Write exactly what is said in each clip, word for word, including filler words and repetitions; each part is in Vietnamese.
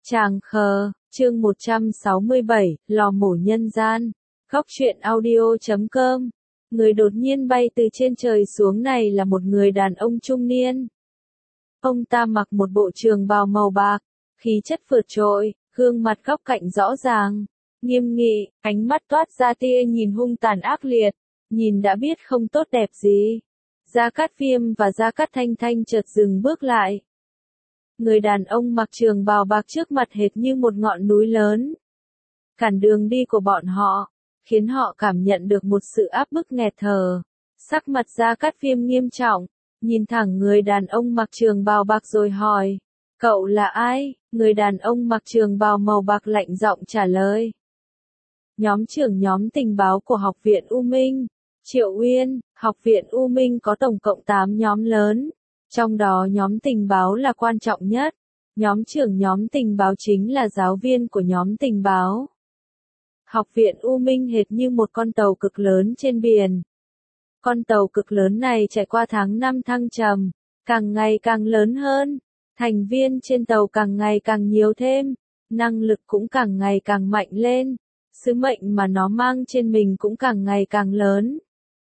Tràng khờ, chương một trăm sáu mươi bảy, lò mổ nhân gian. Góc truyện audio chấm com. Người đột nhiên bay từ trên trời xuống này là một người đàn ông trung niên. Ông ta mặc một bộ trường bào màu bạc, khí chất vượt trội, gương mặt góc cạnh rõ ràng, nghiêm nghị, ánh mắt toát ra tia nhìn hung tàn ác liệt, nhìn đã biết không tốt đẹp gì. Gia Cát Viêm và Gia Cát Thanh Thanh chợt dừng bước lại. Người đàn ông mặc trường bào bạc trước mặt hệt như một ngọn núi lớn, cản đường đi của bọn họ, khiến họ cảm nhận được một sự áp bức nghẹt thở. Sắc mặt Gia Cát Viêm nghiêm trọng, nhìn thẳng người đàn ông mặc trường bào bạc rồi hỏi, cậu là ai? Người đàn ông mặc trường bào màu bạc lạnh giọng trả lời. Nhóm trưởng nhóm tình báo của Học viện U Minh, Triệu Uyên. Học viện U Minh có tổng cộng tám nhóm lớn, trong đó nhóm tình báo là quan trọng nhất. Nhóm trưởng nhóm tình báo chính là giáo viên của nhóm tình báo. Học viện U Minh hệt như một con tàu cực lớn trên biển. Con tàu cực lớn này trải qua tháng năm thăng trầm, càng ngày càng lớn hơn, thành viên trên tàu càng ngày càng nhiều thêm, năng lực cũng càng ngày càng mạnh lên, sứ mệnh mà nó mang trên mình cũng càng ngày càng lớn.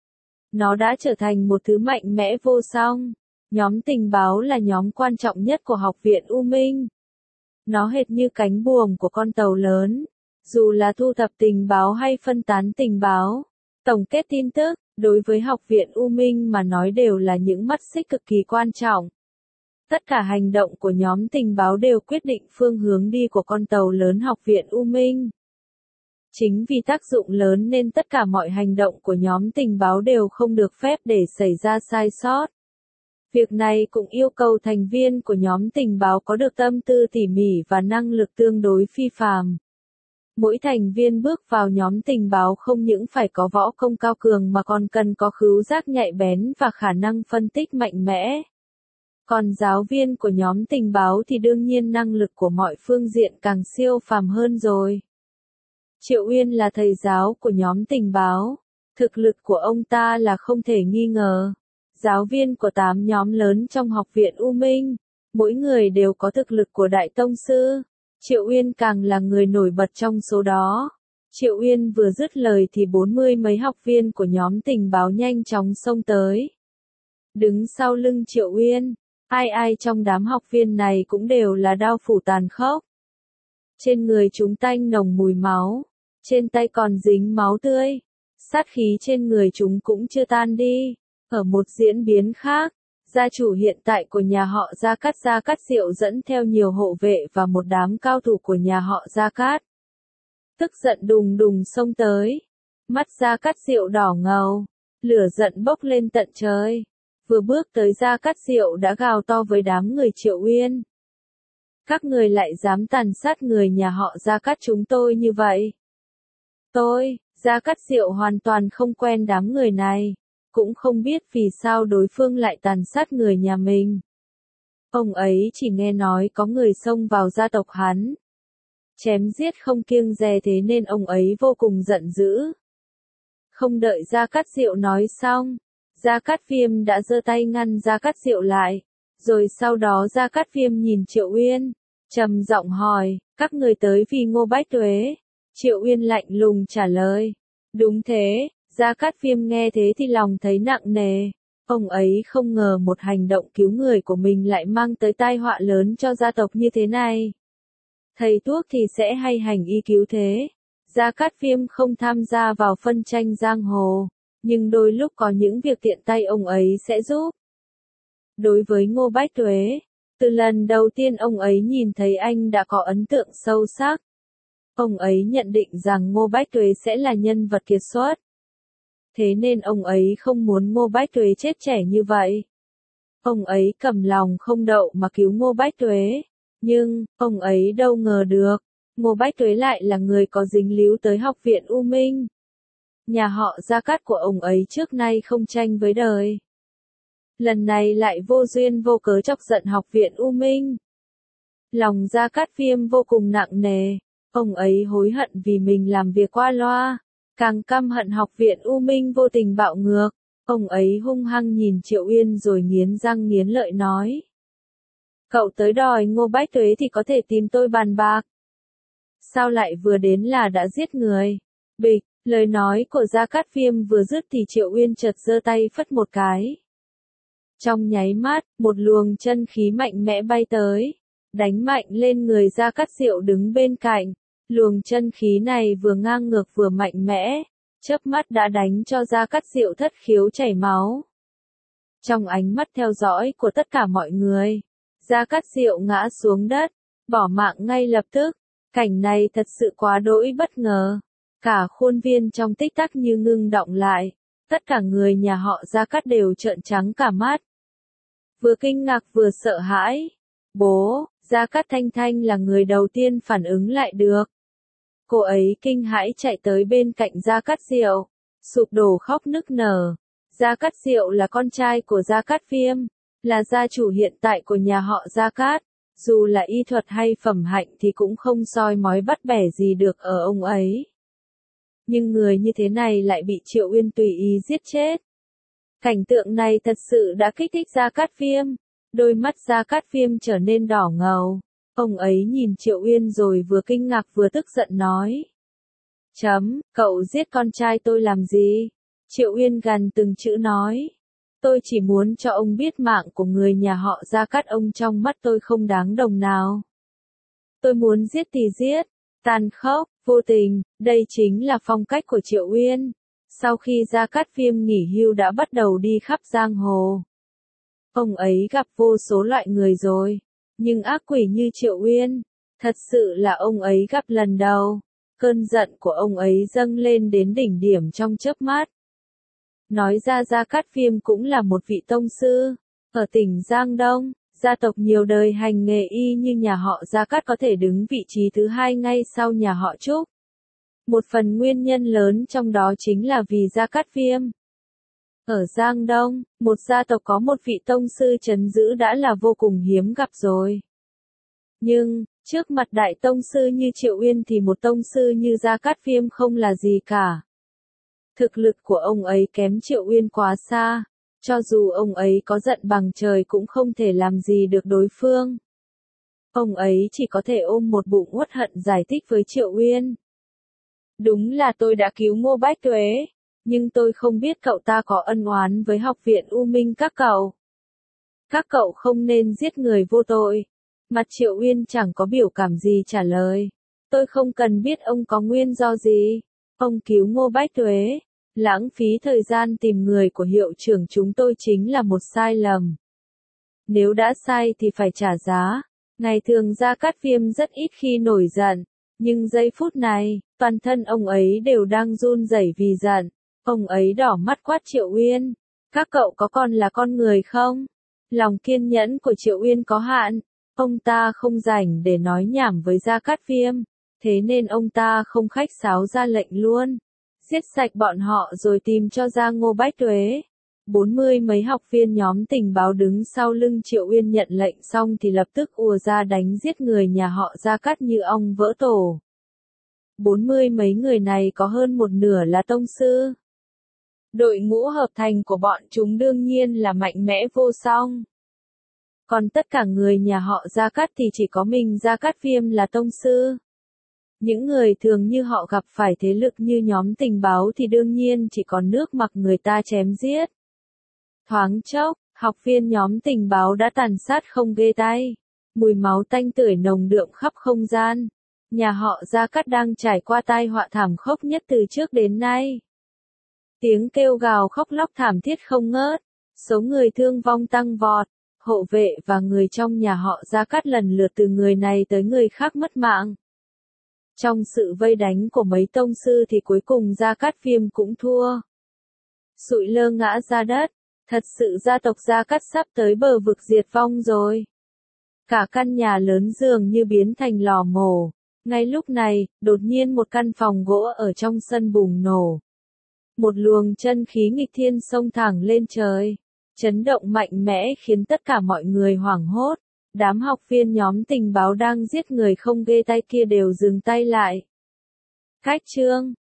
Nó đã trở thành một thứ mạnh mẽ vô song. Nhóm tình báo là nhóm quan trọng nhất của Học viện U Minh. Nó hệt như cánh buồm của con tàu lớn. Dù là thu thập tình báo hay phân tán tình báo, tổng kết tin tức, đối với Học viện U Minh mà nói đều là những mắt xích cực kỳ quan trọng. Tất cả hành động của nhóm tình báo đều quyết định phương hướng đi của con tàu lớn Học viện U Minh. Chính vì tác dụng lớn nên tất cả mọi hành động của nhóm tình báo đều không được phép để xảy ra sai sót. Việc này cũng yêu cầu thành viên của nhóm tình báo có được tâm tư tỉ mỉ và năng lực tương đối phi phàm. Mỗi thành viên bước vào nhóm tình báo không những phải có võ công cao cường mà còn cần có khứu giác nhạy bén và khả năng phân tích mạnh mẽ. Còn giáo viên của nhóm tình báo thì đương nhiên năng lực của mọi phương diện càng siêu phàm hơn rồi. Triệu Uyên là thầy giáo của nhóm tình báo. Thực lực của ông ta là không thể nghi ngờ. Giáo viên của tám nhóm lớn trong Học viện U Minh, mỗi người đều có thực lực của đại tông sư. Triệu Uyên càng là người nổi bật trong số đó. Triệu Uyên vừa dứt lời thì bốn mươi mấy học viên của nhóm tình báo nhanh chóng xông tới. Đứng sau lưng Triệu Uyên, ai ai trong đám học viên này cũng đều là đao phủ tàn khốc. Trên người chúng tanh nồng mùi máu, trên tay còn dính máu tươi. Sát khí trên người chúng cũng chưa tan đi. Ở một diễn biến khác, gia chủ hiện tại của nhà họ Gia Cát Gia Cát Diệu dẫn theo nhiều hộ vệ và một đám cao thủ của nhà họ Gia Cát. Tức giận đùng đùng xông tới. Mắt Gia Cát Diệu đỏ ngầu, lửa giận bốc lên tận trời. Vừa bước tới Gia Cát Diệu đã gào to với đám người Triệu Uyên. Các người lại dám tàn sát người nhà họ Gia Cát chúng tôi như vậy. Tôi, Gia Cát Diệu hoàn toàn không quen đám người này. Cũng không biết vì sao đối phương lại tàn sát người nhà mình. Ông ấy chỉ nghe nói có người xông vào gia tộc hắn, chém giết không kiêng dè, thế nên ông ấy vô cùng giận dữ. Không đợi Gia Cát Diệu nói xong, Gia Cát Viêm đã giơ tay ngăn Gia Cát Diệu lại. Rồi sau đó Gia Cát Viêm nhìn Triệu Uyên, trầm giọng hỏi, các người tới vì Ngô Bách Tuế? Triệu Uyên lạnh lùng trả lời, đúng thế. Gia Cát Viêm nghe thế thì lòng thấy nặng nề. Ông ấy không ngờ một hành động cứu người của mình lại mang tới tai họa lớn cho gia tộc như thế này. Thầy thuốc thì sẽ hay hành y cứu thế. Gia Cát Viêm không tham gia vào phân tranh giang hồ, nhưng đôi lúc có những việc tiện tay ông ấy sẽ giúp. Đối với Ngô Bách Tuế, từ lần đầu tiên ông ấy nhìn thấy anh đã có ấn tượng sâu sắc. Ông ấy nhận định rằng Ngô Bách Tuế sẽ là nhân vật kiệt xuất. Thế nên ông ấy không muốn Ngô Bách Tuế chết trẻ như vậy. Ông ấy cầm lòng không đậu mà cứu Ngô Bách Tuế. Nhưng, ông ấy đâu ngờ được, Ngô Bách Tuế lại là người có dính líu tới Học viện U Minh. Nhà họ Gia Cát của ông ấy trước nay không tranh với đời. Lần này lại vô duyên vô cớ chọc giận Học viện U Minh. Lòng Gia Cát Viêm vô cùng nặng nề. Ông ấy hối hận vì mình làm việc qua loa. Càng căm hận Học viện U Minh vô tình bạo ngược. Ông ấy hung hăng nhìn Triệu Uyên rồi nghiến răng nghiến lợi nói. Cậu tới đòi Ngô Bách Tuế thì có thể tìm tôi bàn bạc. Sao lại vừa đến là đã giết người? Bịch, lời nói của Gia Cát Viêm vừa dứt thì Triệu Uyên chợt giơ tay phất một cái. Trong nháy mắt, một luồng chân khí mạnh mẽ bay tới, đánh mạnh lên người Gia Cát Diệu đứng bên cạnh. Luồng chân khí này vừa ngang ngược vừa mạnh mẽ, chớp mắt đã đánh cho Gia Cát Diệu thất khiếu chảy máu. Trong ánh mắt theo dõi của tất cả mọi người, Gia Cát Diệu ngã xuống đất, bỏ mạng ngay lập tức. Cảnh này thật sự quá đỗi bất ngờ. Cả khuôn viên trong tích tắc như ngưng động lại. Tất cả người nhà họ Gia Cát đều trợn trắng cả mắt. Vừa kinh ngạc vừa sợ hãi. Bố, Gia Cát Thanh Thanh là người đầu tiên phản ứng lại được. Cô ấy kinh hãi chạy tới bên cạnh Gia Cát Diệu, sụp đổ khóc nức nở. Gia Cát Diệu là con trai của Gia Cát Viêm, là gia chủ hiện tại của nhà họ Gia Cát. Dù là y thuật hay phẩm hạnh thì cũng không soi mói bắt bẻ gì được ở ông ấy. Nhưng người như thế này lại bị Triệu Uyên tùy ý giết chết. Cảnh tượng này thật sự đã kích thích Gia Cát Viêm. Đôi mắt Gia Cát Viêm trở nên đỏ ngầu. Ông ấy nhìn Triệu Uyên rồi vừa kinh ngạc vừa tức giận nói. Chấm, cậu giết con trai tôi làm gì? Triệu Uyên gằn từng chữ nói. Tôi chỉ muốn cho ông biết mạng của người nhà họ Gia Cát ông trong mắt tôi không đáng đồng nào. Tôi muốn giết thì giết, tàn khốc, vô tình, đây chính là phong cách của Triệu Uyên. Sau khi Gia Cát Viêm nghỉ hưu đã bắt đầu đi khắp giang hồ. Ông ấy gặp vô số loại người rồi, nhưng ác quỷ như Triệu Uyên, thật sự là ông ấy gặp lần đầu. Cơn giận của ông ấy dâng lên đến đỉnh điểm trong chớp mắt. Nói ra Gia Cát Viêm cũng là một vị tông sư, ở tỉnh Giang Đông, gia tộc nhiều đời hành nghề y như nhà họ Gia Cát có thể đứng vị trí thứ hai ngay sau nhà họ Trúc. Một phần nguyên nhân lớn trong đó chính là vì Gia Cát Viêm. Ở Giang Đông, một gia tộc có một vị tông sư trấn giữ đã là vô cùng hiếm gặp rồi. Nhưng, trước mặt đại tông sư như Triệu Uyên thì một tông sư như Gia Cát Viêm không là gì cả. Thực lực của ông ấy kém Triệu Uyên quá xa, cho dù ông ấy có giận bằng trời cũng không thể làm gì được đối phương. Ông ấy chỉ có thể ôm một bụng uất hận giải thích với Triệu Uyên. Đúng là tôi đã cứu Ngô Bách Tuế, nhưng tôi không biết cậu ta có ân oán với học viện U Minh các cậu. Các cậu không nên giết người vô tội. Mặt Triệu Uyên chẳng có biểu cảm gì trả lời. Tôi không cần biết ông có nguyên do gì. Ông cứu Ngô Bách Tuế, lãng phí thời gian tìm người của hiệu trưởng chúng tôi chính là một sai lầm. Nếu đã sai thì phải trả giá. Ngày thường Gia Cát Viêm rất ít khi nổi giận, nhưng giây phút này, toàn thân ông ấy đều đang run rẩy vì giận. Ông ấy đỏ mắt quát Triệu Uyên. Các cậu có còn là con người không? Lòng kiên nhẫn của Triệu Uyên có hạn. Ông ta không rảnh để nói nhảm với Gia Cát Viêm. Thế nên ông ta không khách sáo ra lệnh luôn. Giết sạch bọn họ rồi tìm cho ra Ngô Bách Tuế. Bốn mươi mấy học viên nhóm tình báo đứng sau lưng Triệu Uyên nhận lệnh xong thì lập tức ùa ra đánh giết người nhà họ Gia Cát như ong vỡ tổ. Bốn mươi mấy người này có hơn một nửa là tông sư. Đội ngũ hợp thành của bọn chúng đương nhiên là mạnh mẽ vô song. Còn tất cả người nhà họ Gia Cát thì chỉ có mình Gia Cát Viêm là tông sư. Những người thường như họ gặp phải thế lực như nhóm tình báo thì đương nhiên chỉ còn nước mặc người ta chém giết. Thoáng chốc, học viên nhóm tình báo đã tàn sát không ghê tay. Mùi máu tanh tưởi nồng đượm khắp không gian. Nhà họ Gia Cát đang trải qua tai họa thảm khốc nhất từ trước đến nay. Tiếng kêu gào khóc lóc thảm thiết không ngớt. Số người thương vong tăng vọt. Hộ vệ và người trong nhà họ Gia Cát lần lượt từ người này tới người khác mất mạng. Trong sự vây đánh của mấy tông sư thì cuối cùng Gia Cát Viêm cũng thua. Sụi lơ ngã ra đất. Thật sự gia tộc Gia Cát sắp tới bờ vực diệt vong rồi. Cả căn nhà lớn dường như biến thành lò mổ. Ngay lúc này, đột nhiên một căn phòng gỗ ở trong sân bùng nổ. Một luồng chân khí nghịch thiên xông thẳng lên trời. Chấn động mạnh mẽ khiến tất cả mọi người hoảng hốt. Đám học viên nhóm tình báo đang giết người không ghê tay kia đều dừng tay lại. Cách chương